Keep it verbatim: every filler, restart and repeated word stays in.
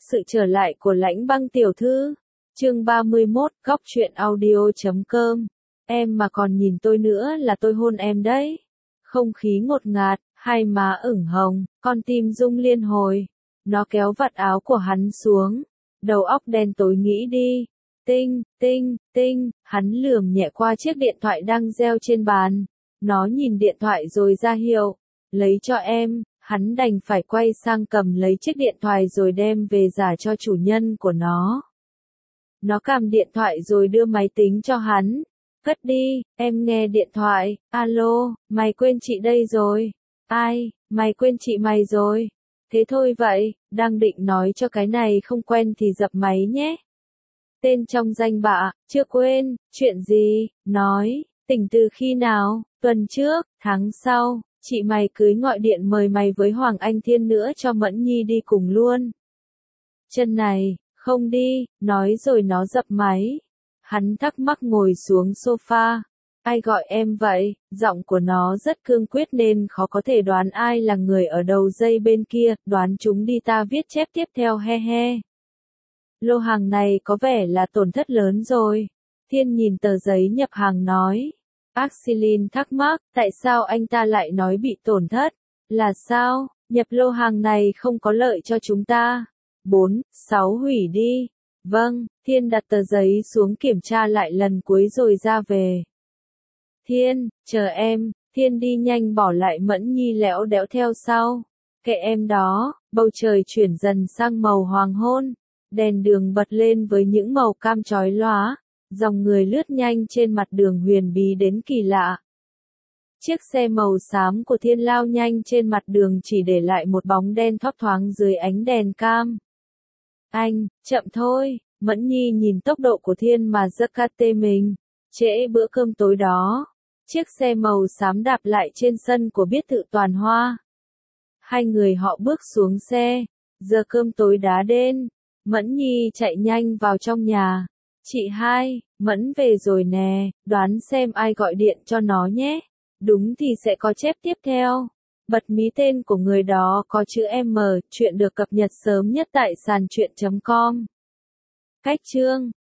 Sự trở lại của Lãnh Băng tiểu thư. Chương ba mươi mốt, góc truyện audio chấm com. Em mà còn nhìn tôi nữa là tôi hôn em đấy. Không khí ngột ngạt, hai má ửng hồng, con tim rung liên hồi. Nó kéo vạt áo của hắn xuống. Đầu óc đen tối nghĩ đi. Tinh, tinh, tinh, hắn lườm nhẹ qua chiếc điện thoại đang reo trên bàn. Nó nhìn điện thoại rồi ra hiệu. Lấy cho em. Hắn đành phải quay sang cầm lấy chiếc điện thoại rồi đem về trả cho chủ nhân của nó. Nó cầm điện thoại rồi đưa máy tính cho hắn. Cất đi, em nghe điện thoại. Alo, mày quên chị đây rồi. Ai, mày quên chị mày rồi. Thế thôi vậy, đang định nói cho cái này không quen thì dập máy nhé. Tên trong danh bạ, chưa quên, chuyện gì, nói, tỉnh từ khi nào, tuần trước, tháng sau. Chị mày cưới gọi điện mời mày với Hoàng Anh Thiên nữa cho Mẫn Nhi đi cùng luôn. Chân này, không đi, nói rồi nó dập máy. Hắn thắc mắc ngồi xuống sofa. Ai gọi em vậy? Giọng của nó rất cương quyết nên khó có thể đoán ai là người ở đầu dây bên kia, đoán chúng đi ta viết chép tiếp theo he he. Lô hàng này có vẻ là tổn thất lớn rồi. Thiên nhìn tờ giấy nhập hàng nói. Axelin thắc mắc, tại sao anh ta lại nói bị tổn thất? Là sao? Nhập lô hàng này không có lợi cho chúng ta. bốn, sáu hủy đi. Vâng, Thiên đặt tờ giấy xuống kiểm tra lại lần cuối rồi ra về. Thiên, chờ em, Thiên đi nhanh bỏ lại Mẫn Nhi lẽo đẽo theo sau. Kệ em đó, bầu trời chuyển dần sang màu hoàng hôn. Đèn đường bật lên với những màu cam chói lóa. Dòng người lướt nhanh trên mặt đường huyền bí đến kỳ lạ. Chiếc xe màu xám của Thiên lao nhanh trên mặt đường chỉ để lại một bóng đen thấp thoáng dưới ánh đèn cam. Anh, chậm thôi, Mẫn Nhi nhìn tốc độ của Thiên mà giật cả tê mình. Trễ bữa cơm tối đó. Chiếc xe màu xám đạp lại trên sân của biệt thự Toàn Hoa. Hai người họ bước xuống xe. Giờ cơm tối đá đen. Mẫn Nhi chạy nhanh vào trong nhà. Chị hai, Mẫn về rồi nè, đoán xem ai gọi điện cho nó nhé. Đúng thì sẽ có chép tiếp theo. Bật mí tên của người đó có chữ M, chuyện được cập nhật sớm nhất tại sàn chuyện chấm com. Cách chương